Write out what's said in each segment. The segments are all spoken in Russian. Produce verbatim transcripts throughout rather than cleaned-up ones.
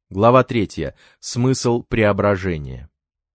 Глава третья. Смысл преображения.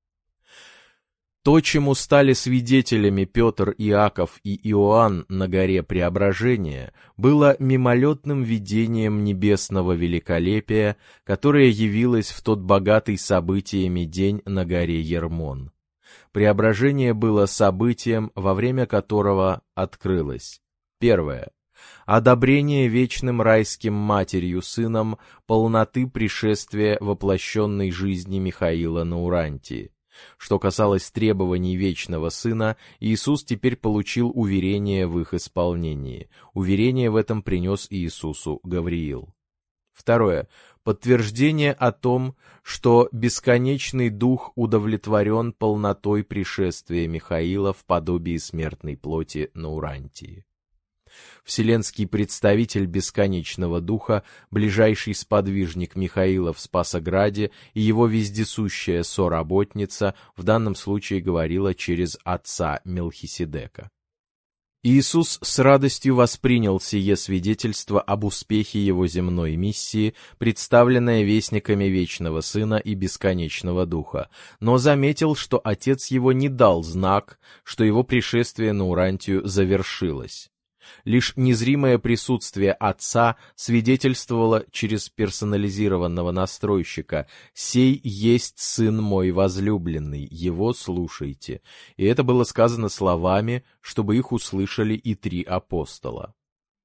То, чему стали свидетелями Петр, Иаков и Иоанн на горе Преображения, было мимолетным видением небесного великолепия, которое явилось в тот богатый событиями день на горе Ермон. Преображение было событием, во время которого открылось: первое. Одобрение вечным райским Матерью Сыном полноты пришествия воплощенной жизни Михаила на Урантии. Что касалось требований вечного Сына, Иисус теперь получил уверение в их исполнении. Уверение в этом принес Иисусу Гавриил. Второе. Подтверждение о том, что бесконечный Дух удовлетворен полнотой пришествия Михаила в подобии смертной плоти на Урантии. Вселенский представитель бесконечного Духа, ближайший сподвижник Михаила в Спасограде и его вездесущая соработница в данном случае говорила через отца Мелхиседека. Иисус с радостью воспринял сие свидетельство об успехе его земной миссии, представленное вестниками Вечного Сына и Бесконечного Духа, но заметил, что Отец его не дал знак, что его пришествие на Урантию завершилось. Лишь незримое присутствие Отца свидетельствовало через персонализированного настройщика: «Сей есть Сын мой возлюбленный, его слушайте». И это было сказано словами, чтобы их услышали и три апостола.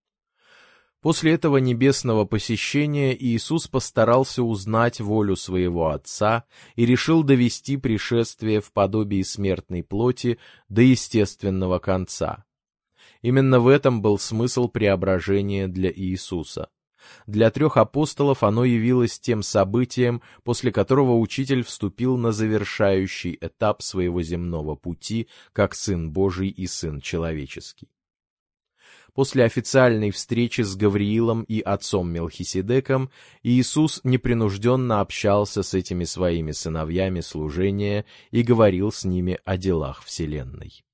После этого небесного посещения Иисус постарался узнать волю своего Отца и решил довести пришествие в подобии смертной плоти до естественного конца. Именно в этом был смысл преображения для Иисуса. Для трех апостолов оно явилось тем событием, после которого Учитель вступил на завершающий этап своего земного пути, как Сын Божий и Сын Человеческий. После официальной встречи с Гавриилом и отцом Мелхиседеком Иисус непринужденно общался с этими своими сыновьями служения и говорил с ними о делах вселенной.